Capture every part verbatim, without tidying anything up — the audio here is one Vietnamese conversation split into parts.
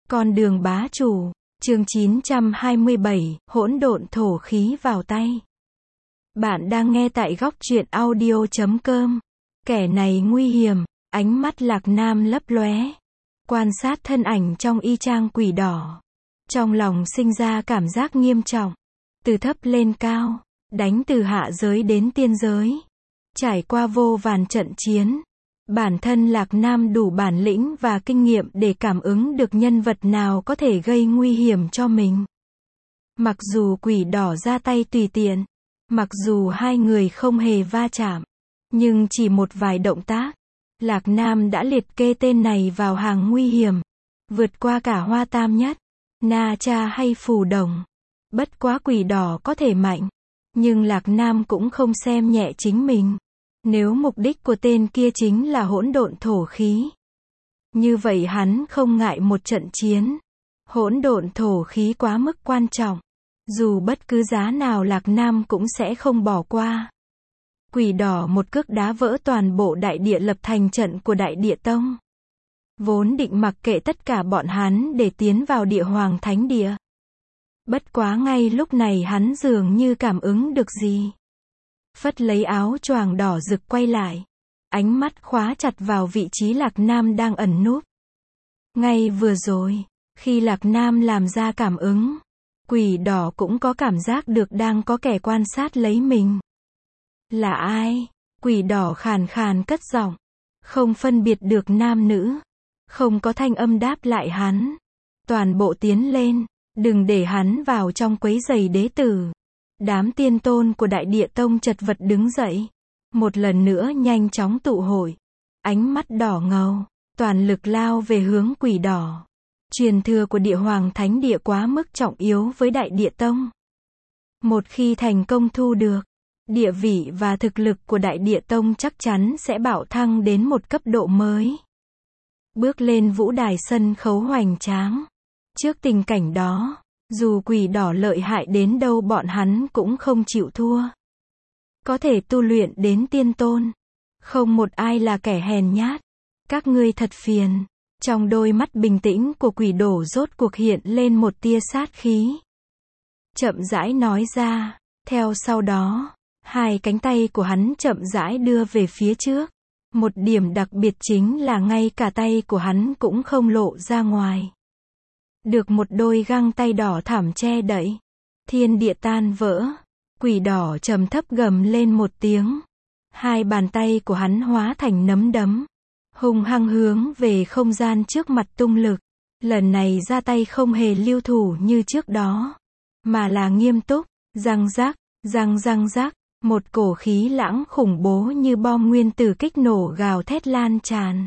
Con đường bá chủ, chương chín trăm hai mươi bảy, hỗn độn thổ khí vào tay. Bạn đang nghe tại góc truyện audio chấm com. Kẻ này nguy hiểm, ánh mắt Lạc Nam lấp lóe. Quan sát thân ảnh trong y chang quỷ đỏ. Trong lòng sinh ra cảm giác nghiêm trọng. Từ thấp lên cao, đánh từ hạ giới đến tiên giới. Trải qua vô vàn trận chiến. Bản thân Lạc Nam đủ bản lĩnh và kinh nghiệm để cảm ứng được nhân vật nào có thể gây nguy hiểm cho mình. Mặc dù quỷ đỏ ra tay tùy tiện, mặc dù hai người không hề va chạm, nhưng chỉ một vài động tác, Lạc Nam đã liệt kê tên này vào hàng nguy hiểm, vượt qua cả Hoa Tam Nhất, Na Cha hay Phù Đồng. Bất quá quỷ đỏ có thể mạnh, nhưng Lạc Nam cũng không xem nhẹ chính mình. Nếu mục đích của tên kia chính là hỗn độn thổ khí, như vậy hắn không ngại một trận chiến. Hỗn độn thổ khí quá mức quan trọng, dù bất cứ giá nào Lạc Nam cũng sẽ không bỏ qua. Quỷ đỏ một cước đá vỡ toàn bộ đại địa lập thành trận của Đại Địa Tông. Vốn định mặc kệ tất cả bọn hắn để tiến vào Địa Hoàng Thánh Địa. Bất quá ngay lúc này hắn dường như cảm ứng được gì. Phất lấy áo choàng đỏ rực quay lại. Ánh mắt khóa chặt vào vị trí Lạc Nam đang ẩn núp. Ngay vừa rồi, khi Lạc Nam làm ra cảm ứng, quỷ đỏ cũng có cảm giác được đang có kẻ quan sát lấy mình. Là ai? Quỷ đỏ khàn khàn cất giọng, không phân biệt được nam nữ. Không có thanh âm đáp lại hắn. Toàn bộ tiến lên, đừng để hắn vào trong quấy rầy đế tử. Đám tiên tôn của Đại Địa Tông chật vật đứng dậy. Một lần nữa nhanh chóng tụ hội. Ánh mắt đỏ ngầu, toàn lực lao về hướng quỷ đỏ. Truyền thừa của Địa Hoàng Thánh Địa quá mức trọng yếu với Đại Địa Tông. Một khi thành công thu được, địa vị và thực lực của Đại Địa Tông chắc chắn sẽ bạo thăng đến một cấp độ mới. Bước lên vũ đài sân khấu hoành tráng. Trước tình cảnh đó, dù quỷ đỏ lợi hại đến đâu bọn hắn cũng không chịu thua. Có thể tu luyện đến tiên tôn. Không một ai là kẻ hèn nhát. Các ngươi thật phiền. Trong đôi mắt bình tĩnh của quỷ đổ rốt cuộc hiện lên một tia sát khí. Chậm rãi nói ra. Theo sau đó, hai cánh tay của hắn chậm rãi đưa về phía trước. Một điểm đặc biệt chính là ngay cả tay của hắn cũng không lộ ra ngoài. Được một đôi găng tay đỏ thẳm che đậy. Thiên địa tan vỡ. Quỷ đỏ trầm thấp gầm lên một tiếng. Hai bàn tay của hắn hóa thành nắm đấm. Hung hăng hướng về không gian trước mặt tung lực. Lần này ra tay không hề lưu thủ như trước đó. Mà là nghiêm túc. Răng rắc, răng răng rắc. Một cổ khí lãng khủng bố như bom nguyên tử kích nổ gào thét lan tràn.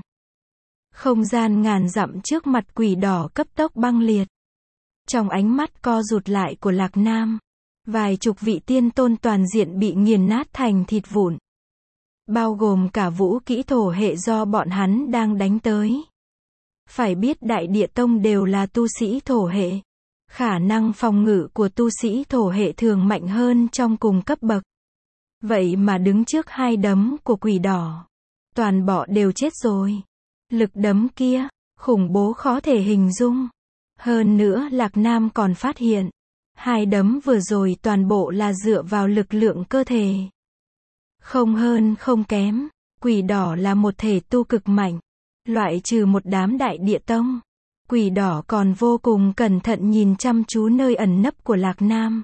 Không gian ngàn dặm trước mặt quỷ đỏ cấp tốc băng liệt. Trong ánh mắt co rụt lại của Lạc Nam, vài chục vị tiên tôn toàn diện bị nghiền nát thành thịt vụn. Bao gồm cả vũ kỹ thổ hệ do bọn hắn đang đánh tới. Phải biết Đại Địa Tông đều là tu sĩ thổ hệ. Khả năng phòng ngự của tu sĩ thổ hệ thường mạnh hơn trong cùng cấp bậc. Vậy mà đứng trước hai đấm của quỷ đỏ, toàn bộ đều chết rồi. Lực đấm kia, khủng bố khó thể hình dung. Hơn nữa Lạc Nam còn phát hiện, hai đấm vừa rồi toàn bộ là dựa vào lực lượng cơ thể. Không hơn không kém, quỷ đỏ là một thể tu cực mạnh. Loại trừ một đám Đại Địa Tông, quỷ đỏ còn vô cùng cẩn thận nhìn chăm chú nơi ẩn nấp của Lạc Nam.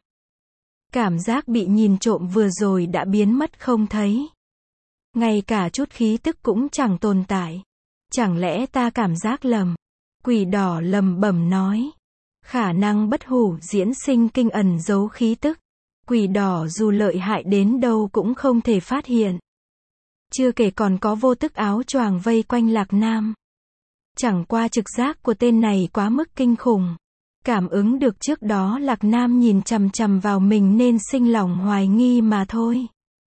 Cảm giác bị nhìn trộm vừa rồi đã biến mất không thấy. Ngay cả chút khí tức cũng chẳng tồn tại. Chẳng lẽ ta cảm giác lầm? Quỷ đỏ lầm bẩm nói. Khả năng bất hủ diễn sinh kinh ẩn giấu khí tức. Quỷ đỏ dù lợi hại đến đâu cũng không thể phát hiện. Chưa kể còn có vô tức áo choàng vây quanh Lạc Nam. Chẳng qua trực giác của tên này quá mức kinh khủng. Cảm ứng được trước đó Lạc Nam nhìn chằm chằm vào mình nên sinh lòng hoài nghi mà thôi.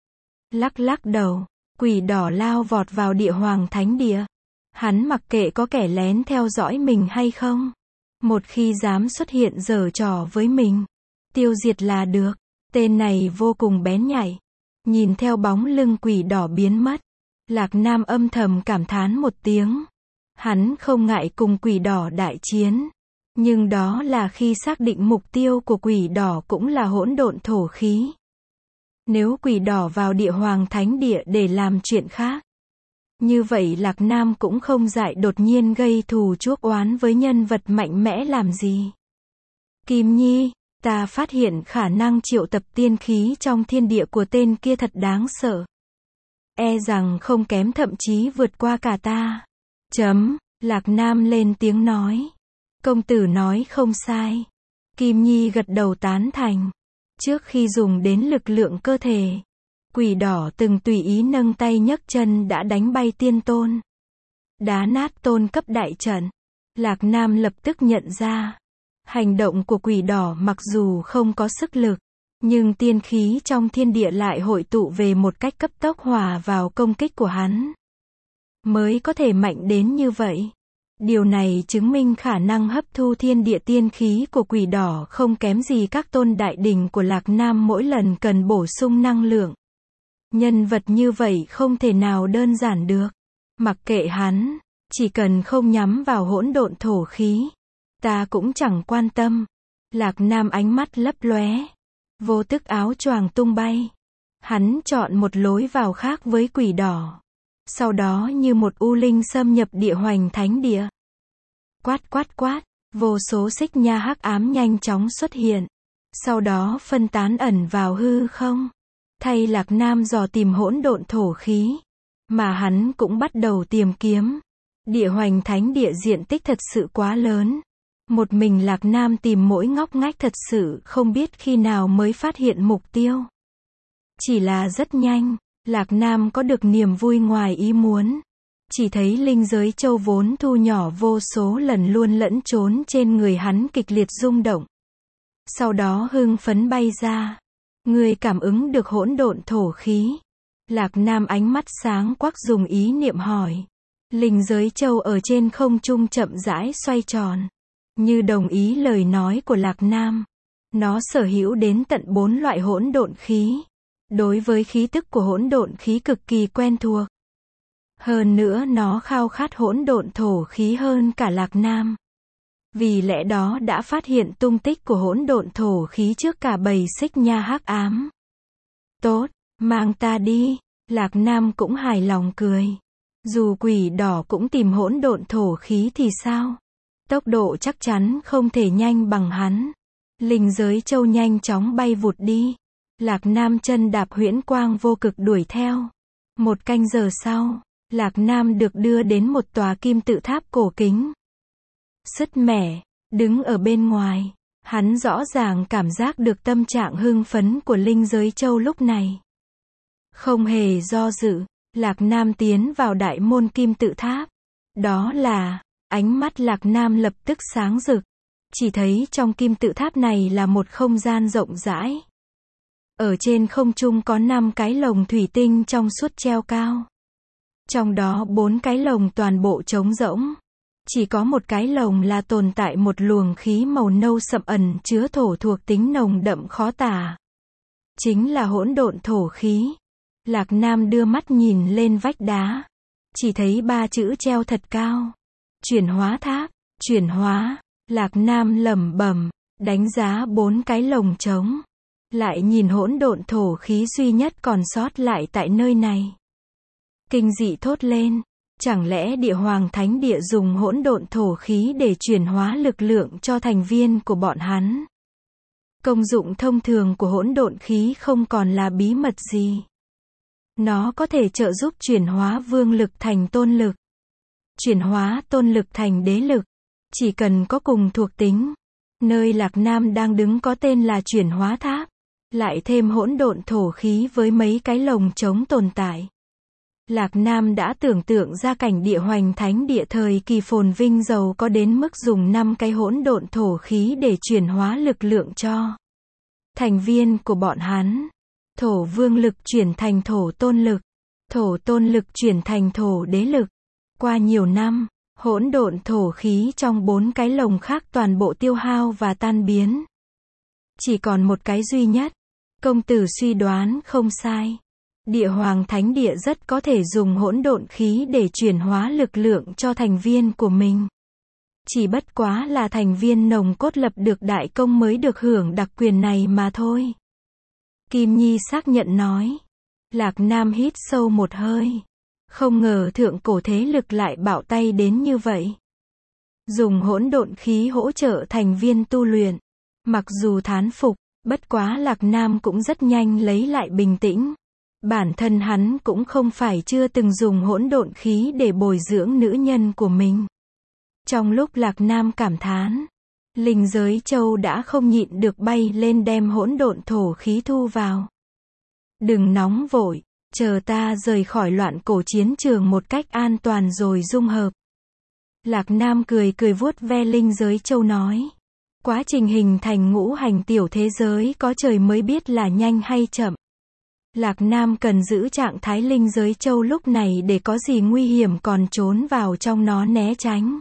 Lắc lắc đầu, quỷ đỏ lao vọt vào Địa Hoàng Thánh Địa. Hắn mặc kệ có kẻ lén theo dõi mình hay không. Một khi dám xuất hiện giở trò với mình, tiêu diệt là được. Tên này vô cùng bén nhạy. Nhìn theo bóng lưng quỷ đỏ biến mất, Lạc Nam âm thầm cảm thán một tiếng. Hắn không ngại cùng quỷ đỏ đại chiến. Nhưng đó là khi xác định mục tiêu của quỷ đỏ cũng là hỗn độn thổ khí. Nếu quỷ đỏ vào địa hoàng thánh địa để làm chuyện khác, như vậy Lạc Nam cũng không dại đột nhiên gây thù chuốc oán với nhân vật mạnh mẽ làm gì. Kim Nhi, ta phát hiện khả năng triệu tập tiên khí trong thiên địa của tên kia thật đáng sợ. E rằng không kém, thậm chí vượt qua cả ta. Chấm, Lạc Nam lên tiếng nói. Công tử nói không sai. Kim Nhi gật đầu tán thành. Trước khi dùng đến lực lượng cơ thể, quỷ đỏ từng tùy ý nâng tay nhấc chân đã đánh bay tiên tôn, đá nát tôn cấp đại trận. Lạc Nam lập tức nhận ra, hành động của quỷ đỏ mặc dù không có sức lực, nhưng tiên khí trong thiên địa lại hội tụ về một cách cấp tốc hòa vào công kích của hắn, mới có thể mạnh đến như vậy. Điều này chứng minh khả năng hấp thu thiên địa tiên khí của quỷ đỏ không kém gì các tôn đại đỉnh của Lạc Nam mỗi lần cần bổ sung năng lượng. Nhân vật như vậy không thể nào đơn giản được. Mặc kệ hắn, chỉ cần không nhắm vào hỗn độn thổ khí, ta cũng chẳng quan tâm. Lạc Nam ánh mắt lấp lóe, vô thức áo choàng tung bay. Hắn chọn một lối vào khác với quỷ đỏ. Sau đó như một u linh xâm nhập địa hoành thánh địa. Quát quát quát, vô số xích nha hắc ám nhanh chóng xuất hiện. Sau đó phân tán ẩn vào hư không. Thay Lạc Nam dò tìm hỗn độn thổ khí, mà hắn cũng bắt đầu tìm kiếm. Địa hoành thánh địa diện tích thật sự quá lớn. Một mình Lạc Nam tìm mỗi ngóc ngách thật sự không biết khi nào mới phát hiện mục tiêu. Chỉ là rất nhanh, Lạc Nam có được niềm vui ngoài ý muốn. Chỉ thấy linh giới châu vốn thu nhỏ vô số lần luôn lẫn trốn trên người hắn kịch liệt rung động. Sau đó hưng phấn bay ra. Người cảm ứng được hỗn độn thổ khí. Lạc Nam ánh mắt sáng quắc dùng ý niệm hỏi. Linh giới châu ở trên không trung chậm rãi xoay tròn. Như đồng ý lời nói của Lạc Nam. Nó sở hữu đến tận bốn loại hỗn độn khí. Đối với khí tức của hỗn độn khí cực kỳ quen thuộc. Hơn nữa nó khao khát hỗn độn thổ khí hơn cả Lạc Nam. Vì lẽ đó đã phát hiện tung tích của hỗn độn thổ khí trước cả bầy xích nha hắc ám. Tốt, mang ta đi. Lạc Nam cũng hài lòng cười. Dù quỷ đỏ cũng tìm hỗn độn thổ khí thì sao? Tốc độ chắc chắn không thể nhanh bằng hắn. Linh giới châu nhanh chóng bay vụt đi. Lạc Nam chân đạp huyễn quang vô cực đuổi theo. Một canh giờ sau, Lạc Nam được đưa đến một tòa kim tự tháp cổ kính. Sứt mẻ, đứng ở bên ngoài, hắn rõ ràng cảm giác được tâm trạng hưng phấn của linh giới châu lúc này. Không hề do dự, Lạc Nam tiến vào đại môn kim tự tháp. Đó là, ánh mắt Lạc Nam lập tức sáng rực. Chỉ thấy trong kim tự tháp này là một không gian rộng rãi. Ở trên không trung có năm cái lồng thủy tinh trong suốt treo cao. Trong đó bốn cái lồng toàn bộ trống rỗng. Chỉ có một cái lồng là tồn tại một luồng khí màu nâu sậm ẩn chứa thổ thuộc tính nồng đậm khó tả. Chính là hỗn độn thổ khí. Lạc Nam đưa mắt nhìn lên vách đá. Chỉ thấy ba chữ treo thật cao. Chuyển hóa tháp, chuyển hóa. Lạc Nam lẩm bẩm, đánh giá bốn cái lồng trống. Lại nhìn hỗn độn thổ khí duy nhất còn sót lại tại nơi này. Kinh dị thốt lên. Chẳng lẽ địa hoàng thánh địa dùng hỗn độn thổ khí để chuyển hóa lực lượng cho thành viên của bọn hắn? Công dụng thông thường của hỗn độn khí không còn là bí mật gì. Nó có thể trợ giúp chuyển hóa vương lực thành tôn lực. Chuyển hóa tôn lực thành đế lực. Chỉ cần có cùng thuộc tính. Nơi Lạc Nam đang đứng có tên là chuyển hóa tháp. Lại thêm hỗn độn thổ khí với mấy cái lồng trống tồn tại. Lạc Nam đã tưởng tượng ra cảnh địa hoành thánh địa thời kỳ phồn vinh giàu có đến mức dùng năm cái hỗn độn thổ khí để chuyển hóa lực lượng cho thành viên của bọn hắn. Thổ vương lực chuyển thành thổ tôn lực, thổ tôn lực chuyển thành thổ đế lực. Qua nhiều năm, hỗn độn thổ khí trong bốn cái lồng khác toàn bộ tiêu hao và tan biến. Chỉ còn một cái duy nhất. Công tử suy đoán không sai. Địa hoàng thánh địa rất có thể dùng hỗn độn khí để chuyển hóa lực lượng cho thành viên của mình. Chỉ bất quá là thành viên nòng cốt lập được đại công mới được hưởng đặc quyền này mà thôi. Kim Nhi xác nhận nói. Lạc Nam hít sâu một hơi. Không ngờ thượng cổ thế lực lại bạo tay đến như vậy. Dùng hỗn độn khí hỗ trợ thành viên tu luyện. Mặc dù thán phục, bất quá Lạc Nam cũng rất nhanh lấy lại bình tĩnh. Bản thân hắn cũng không phải chưa từng dùng hỗn độn khí để bồi dưỡng nữ nhân của mình. Trong lúc Lạc Nam cảm thán, linh giới châu đã không nhịn được bay lên đem hỗn độn thổ khí thu vào. Đừng nóng vội, chờ ta rời khỏi loạn cổ chiến trường một cách an toàn rồi dung hợp. Lạc Nam cười cười vuốt ve linh giới châu nói. Quá trình hình thành ngũ hành tiểu thế giới có trời mới biết là nhanh hay chậm. Lạc Nam cần giữ trạng thái linh giới châu lúc này để có gì nguy hiểm còn trốn vào trong nó né tránh.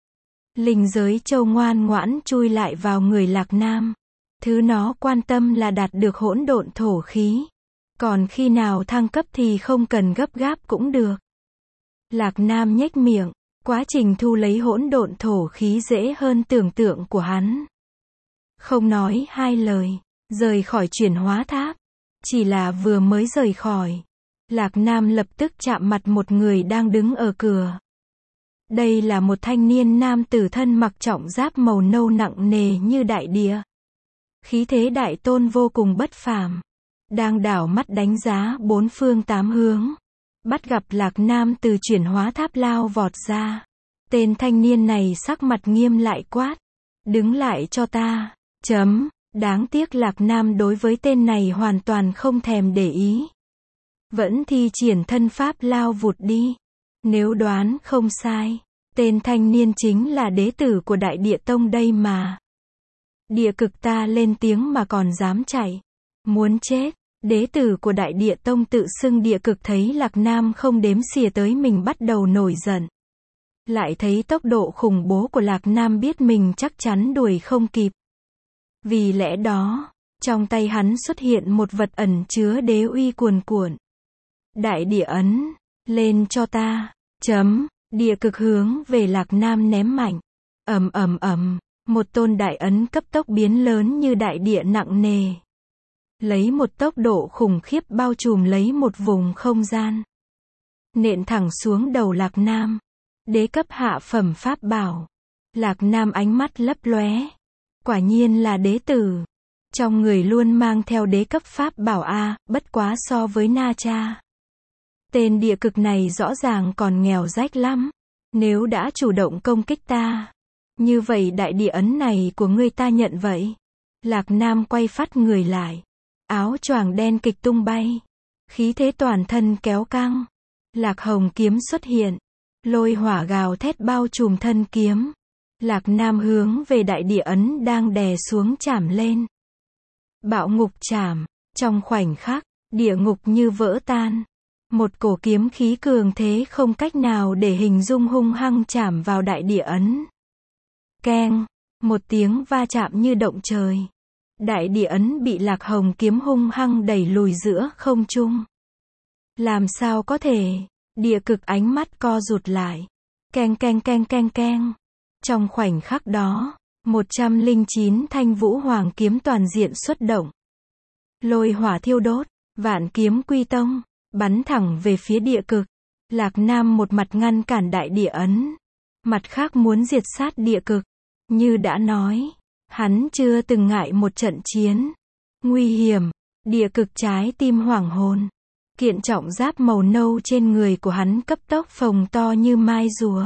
Linh giới châu ngoan ngoãn chui lại vào người Lạc Nam. Thứ nó quan tâm là đạt được hỗn độn thổ khí. Còn khi nào thăng cấp thì không cần gấp gáp cũng được. Lạc Nam nhếch miệng. Quá trình thu lấy hỗn độn thổ khí dễ hơn tưởng tượng của hắn. Không nói hai lời, rời khỏi chuyển hóa tháp. Chỉ là vừa mới rời khỏi, Lạc Nam lập tức chạm mặt một người đang đứng ở cửa. Đây là một thanh niên nam tử thân mặc trọng giáp màu nâu nặng nề như đại địa. Khí thế đại tôn vô cùng bất phàm. Đang đảo mắt đánh giá bốn phương tám hướng. Bắt gặp Lạc Nam từ chuyển hóa tháp lao vọt ra. Tên thanh niên này sắc mặt nghiêm lại quát. Đứng lại cho ta. Chấm. Đáng tiếc Lạc Nam đối với tên này hoàn toàn không thèm để ý. Vẫn thi triển thân pháp lao vụt đi. Nếu đoán không sai, tên thanh niên chính là đế tử của Đại Địa Tông đây mà. Địa Cực ta lên tiếng mà còn dám chạy. Muốn chết. Đế tử của Đại Địa Tông tự xưng Địa Cực thấy Lạc Nam không đếm xỉa tới mình bắt đầu nổi giận. Lại thấy tốc độ khủng bố của Lạc Nam biết mình chắc chắn đuổi không kịp. Vì lẽ đó, trong tay hắn xuất hiện một vật ẩn chứa đế uy cuồn cuộn. Đại địa ấn, lên cho ta. Chấm. Địa Cực hướng về Lạc Nam ném mạnh. Ầm ầm ầm, một tôn đại ấn cấp tốc biến lớn như đại địa nặng nề. Lấy một tốc độ khủng khiếp bao trùm lấy một vùng không gian. Nện thẳng xuống đầu Lạc Nam. Đế cấp hạ phẩm pháp bảo. Lạc Nam ánh mắt lấp lóe. Quả nhiên là đế tử. Trong người luôn mang theo đế cấp pháp bảo A, bất quá so với Na Cha. Tên Địa Cực này rõ ràng còn nghèo rách lắm. Nếu đã chủ động công kích ta, như vậy đại địa ấn này của ngươi ta nhận vậy. Lạc Nam quay phát người lại. Áo choàng đen kịch tung bay. Khí thế toàn thân kéo căng. Lạc Hồng kiếm xuất hiện. Lôi hỏa gào thét bao trùm thân kiếm. Lạc Nam hướng về đại địa ấn đang đè xuống chảm lên. Bạo ngục chảm. Trong khoảnh khắc, địa ngục như vỡ tan. Một cổ kiếm khí cường thế không cách nào để hình dung hung hăng chảm vào đại địa ấn. Keng. Một tiếng va chạm như động trời. Đại địa ấn bị Lạc Hồng kiếm hung hăng đẩy lùi giữa không trung. Làm sao có thể? Địa Cực ánh mắt co rụt lại. Keng keng keng keng keng. Trong khoảnh khắc đó, một trăm lẻ chín thanh vũ hoàng kiếm toàn diện xuất động. Lôi hỏa thiêu đốt, vạn kiếm quy tông, bắn thẳng về phía Địa Cực. Lạc Nam một mặt ngăn cản đại địa ấn, mặt khác muốn diệt sát Địa Cực. Như đã nói, hắn chưa từng ngại một trận chiến. Nguy hiểm, Địa Cực trái tim hoảng hồn. Kiện trọng giáp màu nâu trên người của hắn cấp tốc phồng to như mai rùa.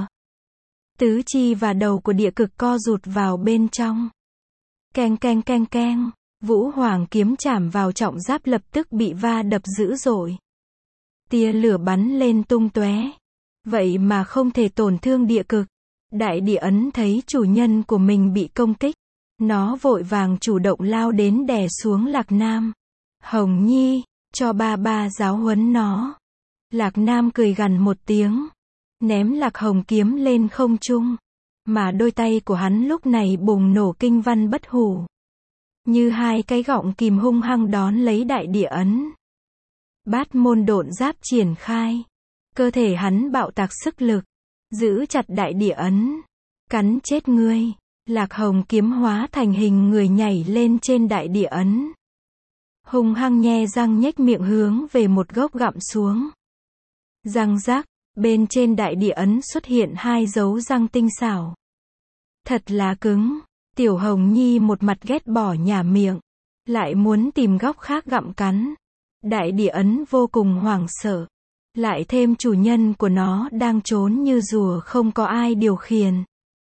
Tứ chi và đầu của Địa Cực co rụt vào bên trong. Keng keng keng keng, vũ hoàng kiếm chạm vào trọng giáp lập tức bị va đập dữ dội. Tia lửa bắn lên tung tóe. Vậy mà không thể tổn thương Địa Cực. Đại địa ấn thấy chủ nhân của mình bị công kích. Nó vội vàng chủ động lao đến đè xuống Lạc Nam. Hồng Nhi, cho ba ba giáo huấn nó. Lạc Nam cười gằn một tiếng. Ném Lạc Hồng kiếm lên không trung. Mà đôi tay của hắn lúc này bùng nổ kinh văn bất hủ. Như hai cái gọng kìm hung hăng đón lấy đại địa ấn. Bát môn độn giáp triển khai. Cơ thể hắn bạo tạc sức lực. Giữ chặt đại địa ấn. Cắn chết ngươi. Lạc Hồng kiếm hóa thành hình người nhảy lên trên đại địa ấn. Hung hăng nhe răng nhếch miệng hướng về một gốc gặm xuống. Răng rác, bên trên đại địa ấn xuất hiện hai dấu răng tinh xảo. Thật là cứng. Tiểu Hồng Nhi một mặt ghét bỏ nhả miệng, lại muốn tìm góc khác gặm cắn. Đại địa ấn vô cùng hoảng sợ. Lại thêm chủ nhân của nó đang trốn như rùa không có ai điều khiển.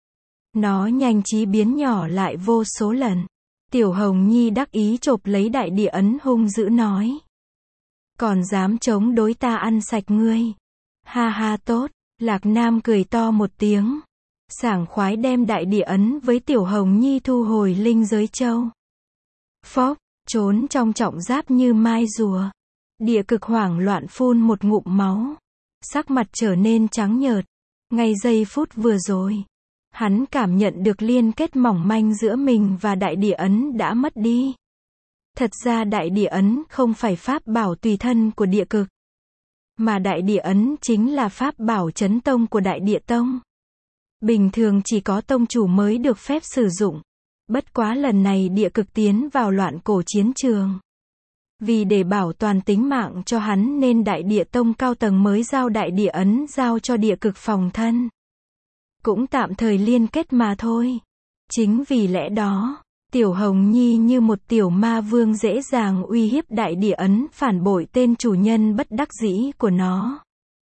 Nó nhanh trí biến nhỏ lại vô số lần. Tiểu Hồng Nhi đắc ý chộp lấy đại địa ấn hung dữ nói. Còn dám chống đối ta ăn sạch ngươi. Ha ha tốt. Lạc Nam cười to một tiếng. Sảng khoái đem đại địa ấn với Tiểu Hồng Nhi thu hồi linh giới châu. Phốc, trốn trong trọng giáp như mai rùa. Địa cực hoảng loạn phun một ngụm máu. Sắc mặt trở nên trắng nhợt. Ngay giây phút vừa rồi, hắn cảm nhận được liên kết mỏng manh giữa mình và đại địa ấn đã mất đi. Thật ra đại địa ấn không phải pháp bảo tùy thân của địa cực, mà đại địa ấn chính là pháp bảo chấn tông của đại địa tông. Bình thường chỉ có tông chủ mới được phép sử dụng. Bất quá lần này địa cực tiến vào loạn cổ chiến trường. Vì để bảo toàn tính mạng cho hắn nên đại địa tông cao tầng mới giao đại địa ấn giao cho địa cực phòng thân. Cũng tạm thời liên kết mà thôi. Chính vì lẽ đó, Tiểu Hồng Nhi như một tiểu ma vương dễ dàng uy hiếp đại địa ấn phản bội tên chủ nhân bất đắc dĩ của nó.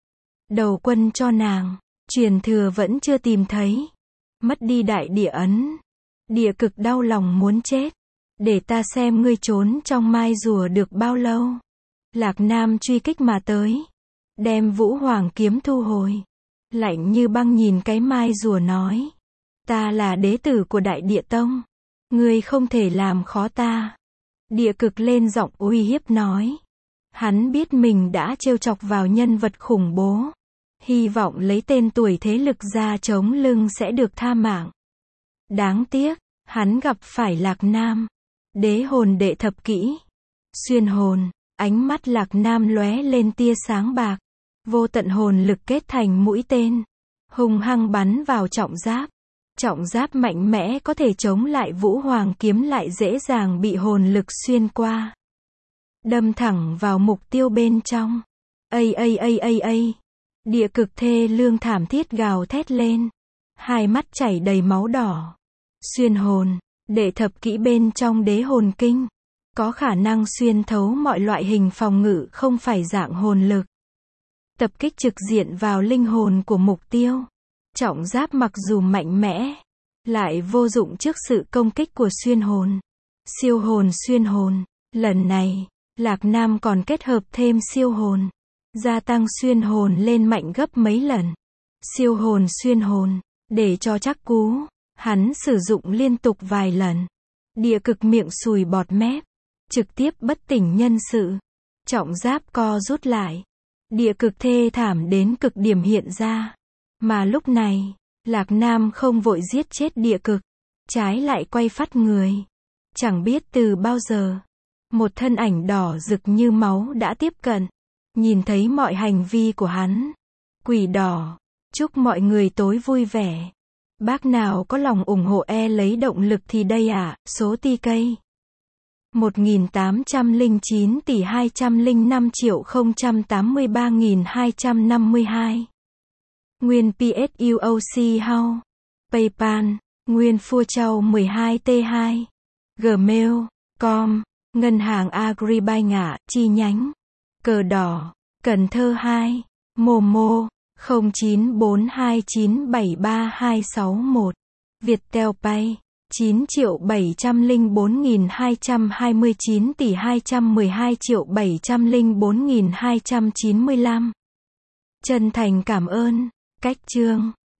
Đầu quân cho nàng, truyền thừa vẫn chưa tìm thấy. Mất đi đại địa ấn. Địa cực đau lòng muốn chết. Để ta xem ngươi trốn trong mai rùa được bao lâu. Lạc Nam truy kích mà tới. Đem Vũ Hoàng kiếm thu hồi. Lạnh như băng nhìn cái mai rùa nói. Ta là đế tử của đại địa tông. Ngươi không thể làm khó ta. Địa cực lên giọng uy hiếp nói. Hắn biết mình đã trêu chọc vào nhân vật khủng bố. Hy vọng lấy tên tuổi thế lực ra chống lưng sẽ được tha mạng. Đáng tiếc, hắn gặp phải Lạc Nam. Đế hồn đệ thập kỹ. Xuyên hồn, ánh mắt Lạc Nam lóe lên tia sáng bạc. Vô tận hồn lực kết thành mũi tên. Hung hăng bắn vào trọng giáp. Trọng giáp mạnh mẽ có thể chống lại Vũ Hoàng kiếm lại dễ dàng bị hồn lực xuyên qua. Đâm thẳng vào mục tiêu bên trong. Ây ây ây ây ây. Địa cực thê lương thảm thiết gào thét lên. Hai mắt chảy đầy máu đỏ. Xuyên hồn, đệ thập kỹ bên trong đế hồn kinh. Có khả năng xuyên thấu mọi loại hình phòng ngự không phải dạng hồn lực. Tập kích trực diện vào linh hồn của mục tiêu. Trọng giáp mặc dù mạnh mẽ, lại vô dụng trước sự công kích của xuyên hồn. Siêu hồn xuyên hồn. Lần này, Lạc Nam còn kết hợp thêm siêu hồn. Gia tăng xuyên hồn lên mạnh gấp mấy lần. Siêu hồn xuyên hồn. Để cho chắc cú, hắn sử dụng liên tục vài lần. Địa cực miệng sùi bọt mép. Trực tiếp bất tỉnh nhân sự. Trọng giáp co rút lại. Địa cực thê thảm đến cực điểm hiện ra. Mà lúc này, Lạc Nam không vội giết chết địa cực. Trái lại quay phát người. Chẳng biết từ bao giờ. Một thân ảnh đỏ rực như máu đã tiếp cận. Nhìn thấy mọi hành vi của hắn. Quỷ đỏ. Chúc mọi người tối vui vẻ. Bác nào có lòng ủng hộ e lấy động lực thì đây ạ, à, số tê ca. một nghìn tám trăm lẻ chín tỷ hai trăm lẻ năm triệu không trăm tám mươi ba nghìn hai trăm năm mươi hai. Nguyên pê ét u o xê House. PayPal. Nguyên Phua Châu mười hai T hai. Gmail. Com. Ngân hàng Agribank ngạ, chi nhánh. Cờ đỏ. Cần Thơ hai. Momo. không chín bốn hai chín bảy ba hai sáu một. Viettel Pay. chín triệu bảy trăm lẻ bốn nghìn hai trăm hai mươi chín tỷ hai trăm mười hai triệu bảy trăm lẻ bốn nghìn hai trăm chín mươi lăm. Chân thành cảm ơn. Cách chương.